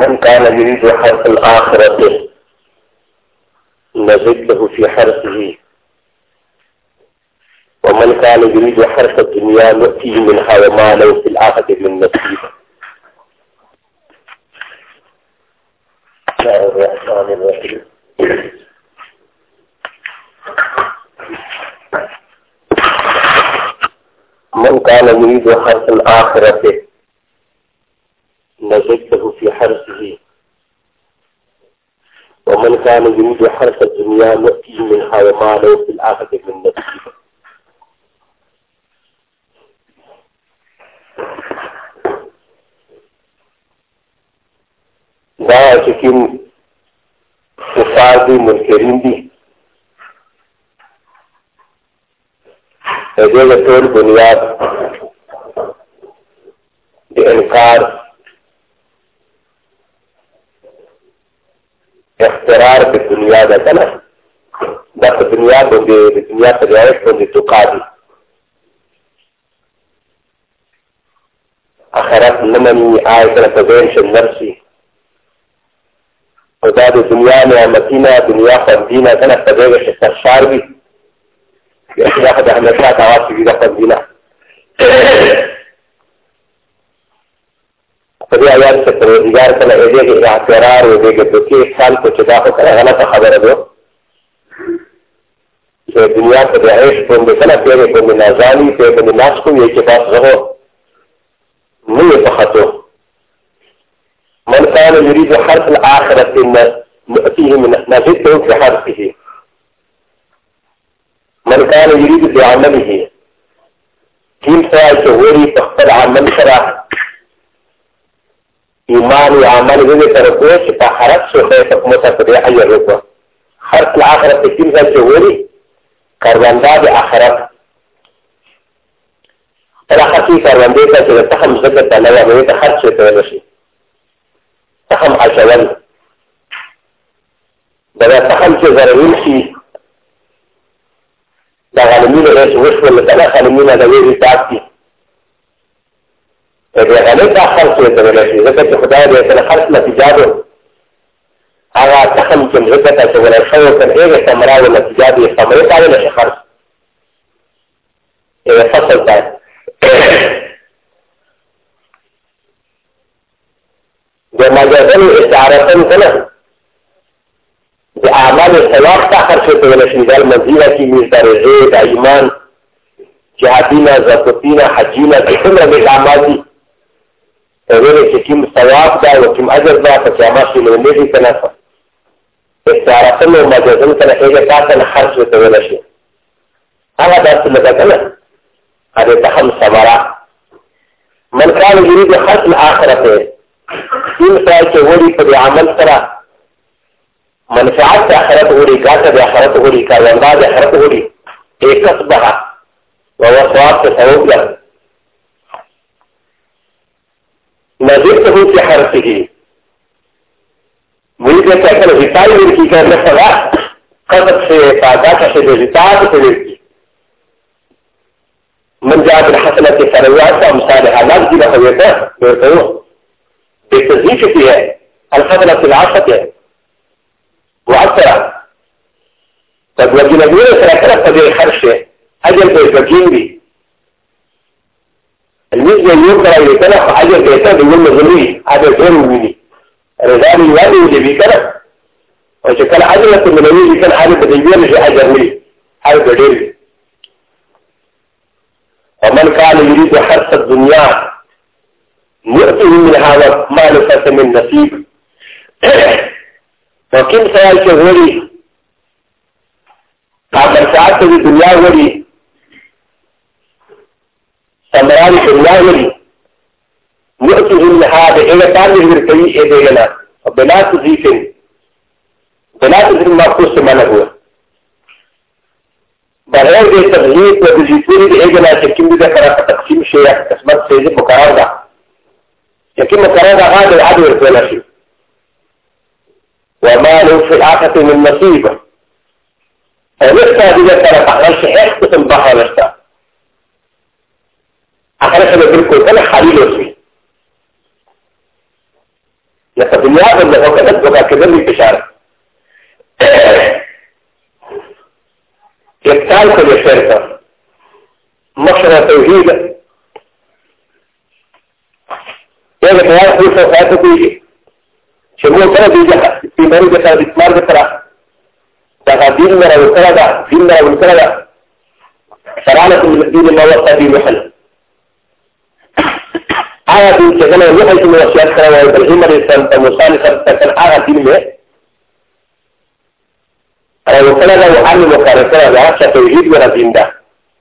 من كان يريد حرث الآخرة نزد له في حرثه ومن كان يريد حرث الدنيا نؤتيه منها وما له في الآخرة من نصيب. بسم الله الرحمن الرحيم. من كان يريد حرث الآخرة نزد له في حرثه ومن كان يريد حرث الدنيا نؤتيه منها وما له في الآخرة من نصيب. دا چې کوم کفار دي منکرین دي د دې ټول بنیاد د انکار اخترار په دنیا ده کنه دا په دنیا باندې د دنیا په ځای باندې توقع دي آخرت نمني آیت په ځای شي نفسي او دا د دنیا نعمتینا دنیا خوندینا کنه په دغه کې سرشار وي یا خدای همیشه تاسو کې دا خوندینا په دې آیات کې پروردګار کله دې کې اعتراض او دې کې خیال کو چې دا غلطه خبره ده چې دنیا په عيش باندې کله په دې نازالي په دې ناس کو یې چې تاسو غو نه پخاتو. من كان يريد حرث الآخرة نؤتيه من نزد له في حرثه. من كان يريد بعمله كيف سيكون تختار عمل شرع إيمان وعمل ذي تركوش فحرث شخص متفرع يركوه. حرث الآخرة كيف سيكون كرباندا بآخرة تلاحظي كرباندا كي تخم زكاة تنوى ويت حرث شيء تخم عشوال دا تخم چې زرعين شي دا غنمين رئيس وشو لتنا غنمين دا ويري تاكي اذا غنم دا خلص ويتولا شي ذكا چې خدای دې تل خلص نتیجه ده هغه تخم چې زکه ته ولا شو کړي هغه ثمره او نتیجه دې ثمره پاره نشي خرص اذا فصل ده د مجازن استعارتن کنه د اعمال ثواب ته خرڅ کول شي د منزله کې مسترجه د ایمان جهادینا زکاتینا حجینا څومره د اعمال دي هغه چې کوم ثواب دا او کوم اجر دا په قیامت کې نه دي کنه استعارتن او مجازن کنه هغه تاسو خرڅ کول شي هغه تاسو لږه کنه هغه تخم ثمره. من كان يريد خلق الاخره این سال چې وړي په عمل سره منفعت د آخرت وړي ګټه د آخرت وړي کاروندا د آخرت وړي اکسبها ووصوات ثواب له نزدته في حرثه ویږي چې کله ویتای ورکی کړه سره قصد سے فاده سے ویتای ورکی من جاء بالحسنة فلوات امثالها لازم له ويته بالتزييف فيها الحسنة العشرة وعشرة طب وجينا بيقول ثلاثة طبيعي خرشة أجل بيتجين بي الميزة يقرأ يتنف أجل بيتنف يقول مظلوي هذا غير مني رجال الوالي اللي بيتنف وشكال أجلة من الوالي كان حالي بديبير مش أجل مني حالي بديبير. ومن كان يريد حرث الدنيا نؤتيه من هذا ما نفس من نصيب. وكم سيال كغوري عمل ساعات في الدنيا غوري سمران الدنيا غوري نؤتيه من هذا إذا كان يرتوي إذا بلا تزيف ما قص ما هو بغیر د تغییر او د ذکر د اجلا چې کوم د کار تقسیم شي یا قسمت سیده مقرر ده چې کوم مقرر ده هغه د عدل ورته شي وما له في الآخرة من نصيب فلسه دې سره تخرج شي قسم بحر لسه اخر څه بالکل کله خالي وشي لکه دنیا اشاره ده او کله دوکا کېدل اشاره ابطال کو د شرک مشروع توحید یو بیان خو څه فائدہ کوي چې موږ سره د بیماری د استعمال لپاره دا دین نه راوړل دا دین نه راوړل دا سرانه من الدين ما وقع به محل آیا دین چې غنه یو هیڅ وصیت کړو او ابراهیم علیه السلام ته موسی علیه السلام ته هغه دین دی او کله دا عامل مقرره ده چې توحید ور دین ده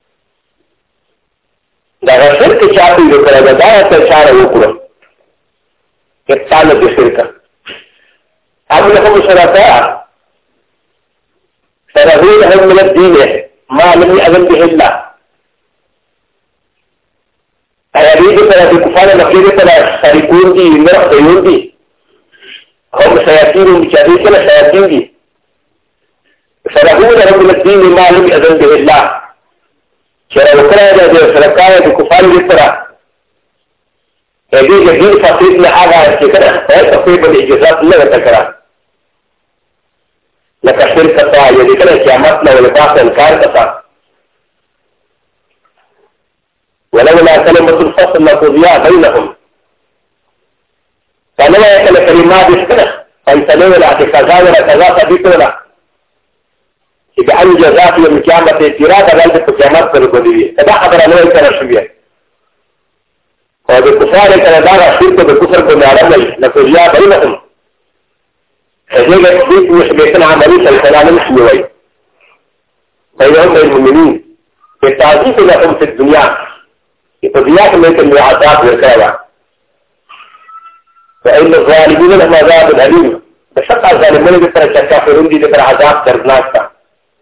دا رسول کې چاپی وکړه دا ته اشاره وکړه چې تعالی د شرک هغه هم شرکا سرهون من الدين ما لم يأذن به الله أغريد فلا بكفار مخيرة فلا شريكون دي مرح ديون دي هم شياطين بشاريك لا شياطين دي سرهون من الدين ما لم يأذن به الله شرع وكرا دي شركاية بكفار لترى يجيز الدين فقيد لحاجة كده فيتقيب الإجازات الله وتكرا لکه شرک تا یعنی کله قیامت له لباس انکار کتا ولولا كلمة الفصل لقضي بينهم فلما كان كلمات يشكله فيسلوا الاعتقادات ولا كذا فبيكولا إذا أن جزاء يوم القيامة اعتراض ذلك القيامات بالقدوية فدا خبر أنه كان شبيه وبالكفار كان دار الشرك بالكفر بالعالم لقضي بينهم فهذا تثبيت مشبهة عملية الكلام الحيوي بينهم المؤمنين بالتعزيز لهم في الدنيا الدنيا كمية العذاب والكلام فإن الظالمين لهم عذاب أليم بشق الظالمين بفر الكافرون دي بفر عذاب دردناك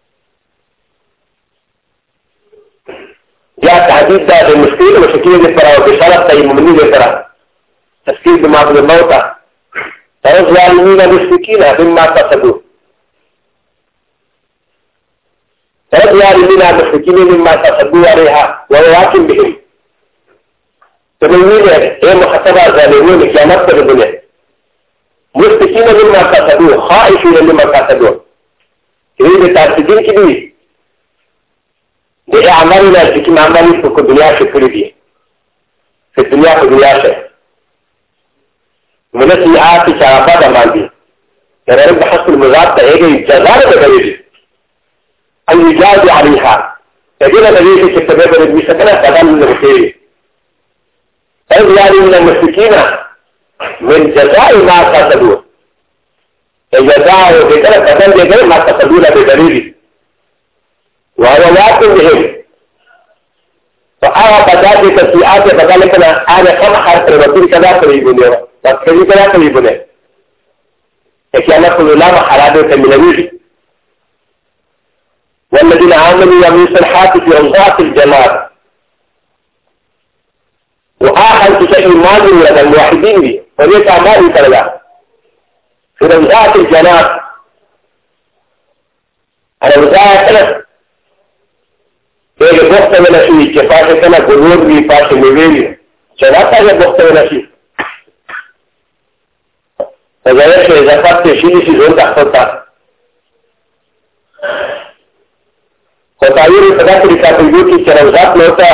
جاء تعديد ده المشكلة وشكية بفر وبشارة المؤمنين بفر تسكير بمعظم الموتى ترى الظالمين مشركين مما كسبوا ترى الظالمين مشركين مما كسبوا عليها وواكب بهم تمنين ايه محسبة ظالمين قيامت بالدنيا مشركين مما كسبوا خائفين مما كسبوا ايه بتعتدين كبير دي اعمالنا الحكيم عمالي في الدنيا شكري دي في الدنيا شكري منسيات شرافات أماندي يرى بحث المضاد تهيجي جزارة بدليل أن يجاز عليها يجينا دليل كتبه بالدمي سكنة فضل من الخير فإذ من المشركين من جزاء ما قصدوا الجزاء بكرة فضل جزاء ما قصدوا بدليل وهو واقع بهم فأرى بداية تسيئات فذلك أنا خم حرف الرسول كذا قريبون بس كذا قريبون إكيانا كل لا محرادة من والذين آمنوا يعملون الصالحات في أوساط الجنات وآخر شيء ماضي ولا الواحدين به وليس ماضي كذا في أوساط الجنات على وزارة ثلاث ایک بخت میں نشی کہ پاسے کنا غرور بھی پاسے میوی چلاتا ہے بخت میں نشی فظاہر سے اضافات سے شیلی سی زون تحفظتا خطاویر خدا کی رکاتیوں کی چروزات میں ہوتا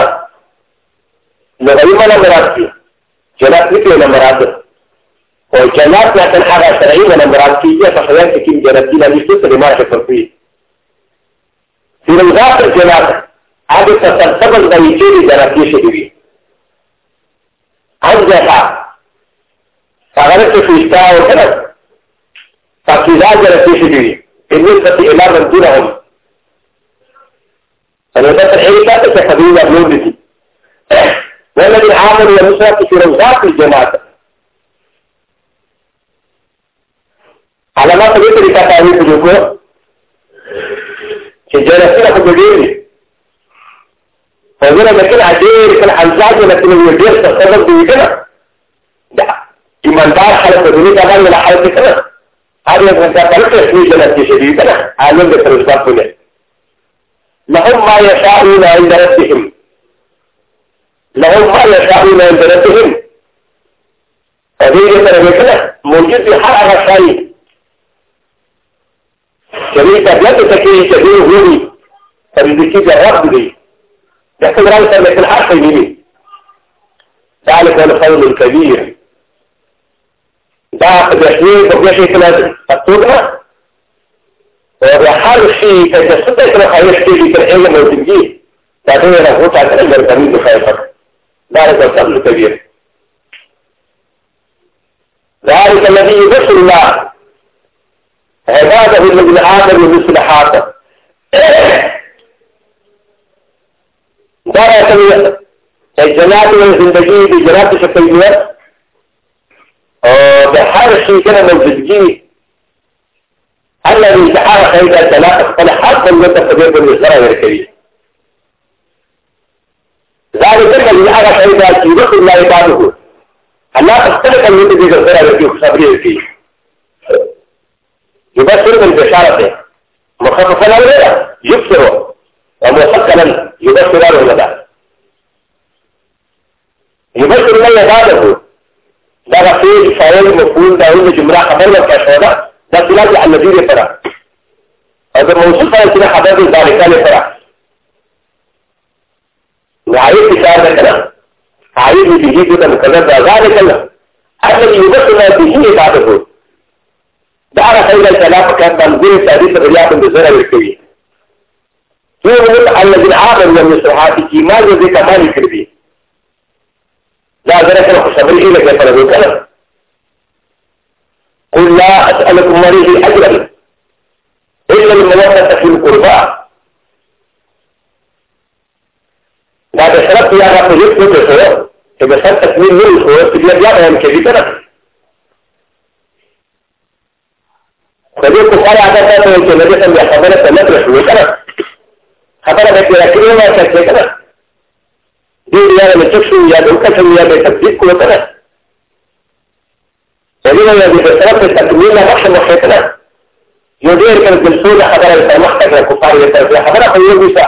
لغوی نمبرات کی جنات نکلے نمبرات اور جنات میں تنحاغا شرعی نمبرات کی یہ فخیان تکیم جناتی نبیشتے سے دماغ سے فرقی في روزات الجنات هذه تتسبب بيجيري جناتي شديد أنجحا فغرقت في إشتاء وكذا فكذا جناتي شديد بالنسبة إلى من دونهم فنوزات الحركات تكبير أبنودتي والذين آمنوا يمسوا في روزات الجنات على ما تجد لكتابي في جوكو جلسنا في الجيل فقلنا لكن عجير كان حزاج ولكن الوجير تتصرف بيجنا لا إيمان دار حالة الدنيا كمان ولا حالة كنا هذه الغنطة طريقة اسمي جلسي شديدنا عالم بترجبات بنا لهم ما يشاءون عند ربهم لهم ما يشاءون عند ربهم فدي جسر بكنا موجود دی هر هغه شی چې دوی طبیعت ته کوي چې دوی وګوري فزیکي جواب دی دا څنګه سره مثل هر شی دی ذلك الفضل الكبير دا په دې په دې کې نه پټوګه او هر شي چې څه ته خیر کې د علم او دې دا ډېر راغوټه کړل د کمی د خیر فقط ذلك الفضل الكبير ذلك الذي يبشر الله عباده الذين آمنوا بالصالحات دا راځي جنات زندگی دی جنات شکلیت او د هر شي کنه موجودګي الذي تعالى خير ثلاث خپل حق المتقدر بالنسبه ورکړي ذلك الذي هذا خير چې رسول الله عباده الله خپل کوي د دې سره ورکړي صبر کوي يبشر بالبشاره مخففا له يبشر ومثقلا يبشر له لدى يبشر الله عباده دا غفير فاعل مفعول دا اول جمله خبر ورکړه شو دا خلاف الذي لپاره او د موصوف سره خبر د ذالک لپاره وعيد كتاب كده عيد به كده مكذب ذلك الذي يبشر به عباده دا خير الكلام كان منزل تحديث الرياض بالزرع والكوي يقول الذين آمنوا من الصالحات إيمان ذي كمال كربي لا ذلك الخشبر إلى كيف نقول قل لا أسألكم عليه أجرا إلا المودة في القربى لا بشرط يا رب يكتب بشرط إذا شرط تكميل من الخوات تجيب يا بهم كذبنا فدې کو خای عادت ته چې لږه څنګه خبره ته لږه شوې کړه خبره به کې راکړې ما څه کړه دې یاره مې څه شو یا د وکړې یا د تطبیق کوله کړه دې نه دې په طرف ته تکمیل نه وښه مخه کړه یو ډېر کله د څو خبره ته مخه کړه کفار یې ته خبره خو یو څه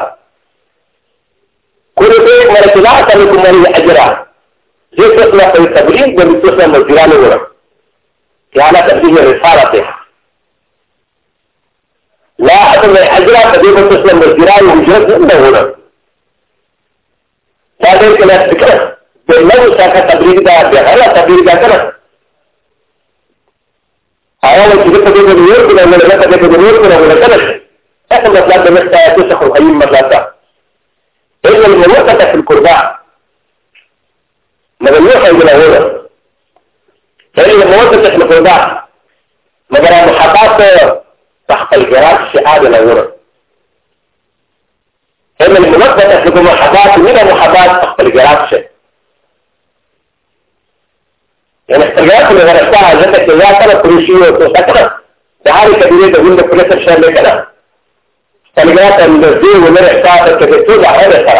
کله دې مرتلا ته کومه اجرا دې څه نه په تبلیغ د څه مزیرانه وره کله تبلیغ رسالته لا أحد من الحجرات تجيب تسلم بالجراء ومجرد منه هنا هذا الكلام فكرة بالمدو ساكا تبريد دا بغلا تبريد دا كنا أولا تجيب تجيب النور كنا ولا لا تجيب النور كنا ولا كنا أخذ مطلب بمستا يتسخ الخيم مطلب دا إذن المنوطة في القرباء مدنوحة إذن هنا إذن المنوطة في القرباء مدنوحة محطات تحت الجراس شعاد الأورا إن المنظمة تكون محبات من محبات تحت الجراس شيء يعني احتجاجات اللي غرفتها ذاتك إذا كانت كروشية وتسكرة دعالي كبيرة تقول لك كل الشهر لكنا احتجاجات الزين ومرح ساعتك كتبتوز على هذا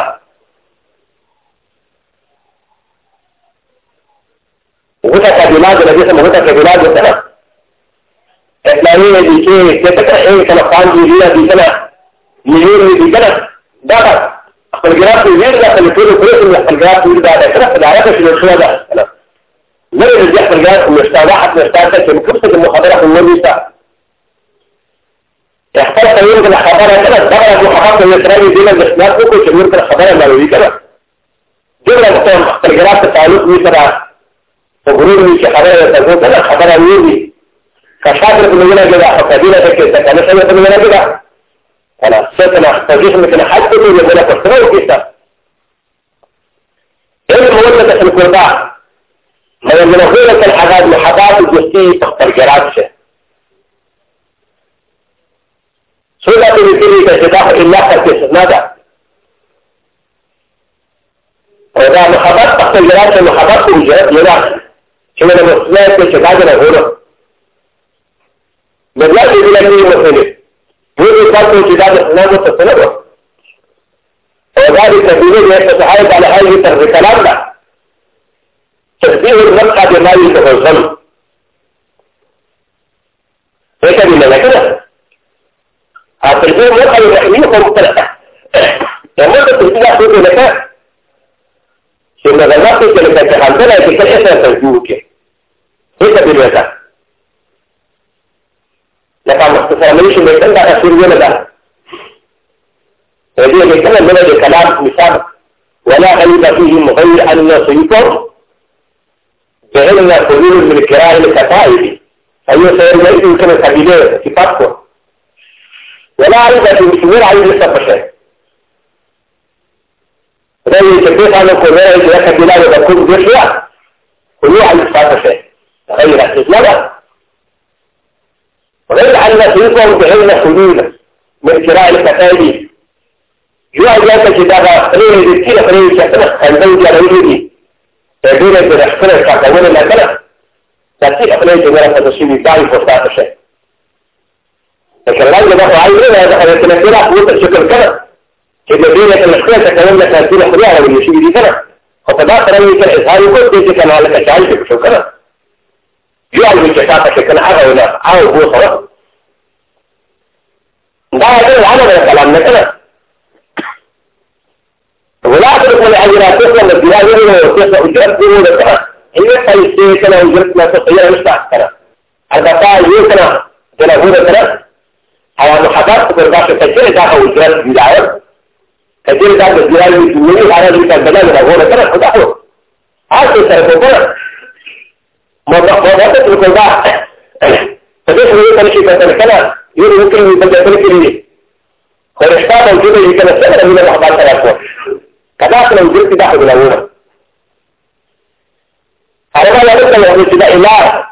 وغتا كبيلاد الذي سمهوتا كبيلاد وكنا اسلامي دي کې څه ايه کله قانون دی دی کله مليون دی کله دا خپل ګرافي ویل دا کله ټول پرېږدي خپل ګرافي ویل دا کله دا راځي چې شو دا نه دې خپل ګرافي مستواحد مستعده چې کومه محاضره کوم نيسا احتاج تغيير الخبر كده ده محاضره الاسرائيلي دي اللي اسمها کو چې موږ خبره مالوي کړه دغه مقام خپل ګرافي تعلق وي سره وګورئ چې خبره ده خبره وي كشاطر في المجال كده فقدينا كده كان شيء في المجال كده خلاص ستنا تجيش مثل حد اللي يقول لك استرو كده ايه الموضوع في القرباء ما يمنعوا لك الحاجات محبات الجسدي تحت الجرات شيء سودا تبي كده الا فرق نادا وده محبات تحت الجرات محبات وجهات يلا شنو المسلمات كده هنا مدلات دي لكن مختلف يجي فرق كده ناس تتنوع وذلك تبين يتحايد على هذه الكلام ده تشبيه المبقى بما يتفضل ايه كده كده التشبيه المبقى يحميه مختلفة لما تشبيه يحميه لك ثم غلقت لك عندنا يتكلم اسم تشبيه كده ايه كده لكن مختصرميش ميتن دا تصوير ولا ده هذه ميتن من الكلام مثال ولا غريب فيه مغير أن يصيبه بأن قبول من الكراء الكتائب أي سير ليس يمكن القبيلة صفاته ولا عرف في مسؤول عن يصف شيء رأي كيف أنا كنا إذا كبيرة بكون بشيء كله عن يصف شيء غير إسلام غير أن يصيبه بأن قبول من الكراء الكتائب يوجد كتابة فريد كثير فريد شخص خلفية رأيه تدير برحكنا كاكوين المكان تأتي أقلية جميلة تدشيني داعي فرصات الشيء لكن الرجل ده فعيل هذا خلال تنسيرا قوة الشكل كذا كده دينة الأخير تكون لك تنسيرا خليها لو يشيب دي كذا وفضاء رأيه كان إظهار يكون ديتي كان على كشعيش بشو كذا يوعي بالكشافة كان حاجة ولا عاو هو صلاة ده يقول العمل من الكلام كذا ولا تدخل العجلات تسلم الديان وتسلم أجرت دي ولا هي فايسي كنا أجرت ما تصير مش تحتنا البطاء يوكنا كنا هو كنا على محاضرات برداشة كثير داخل أجرت بداية كثير داخل الديان يجوني على ذلك البلاد من هو كنا خدعه هذا سيسرقه كنا موضوعات تقول ده فديش رأيه تنشي كنا يقول ممكن يبدأ تنكري ورشتاة موجودة يمكن السنة من المحاضرات ثلاثة كذلك لو جلت داخل الأولى على ما يرد لو جلت دا إله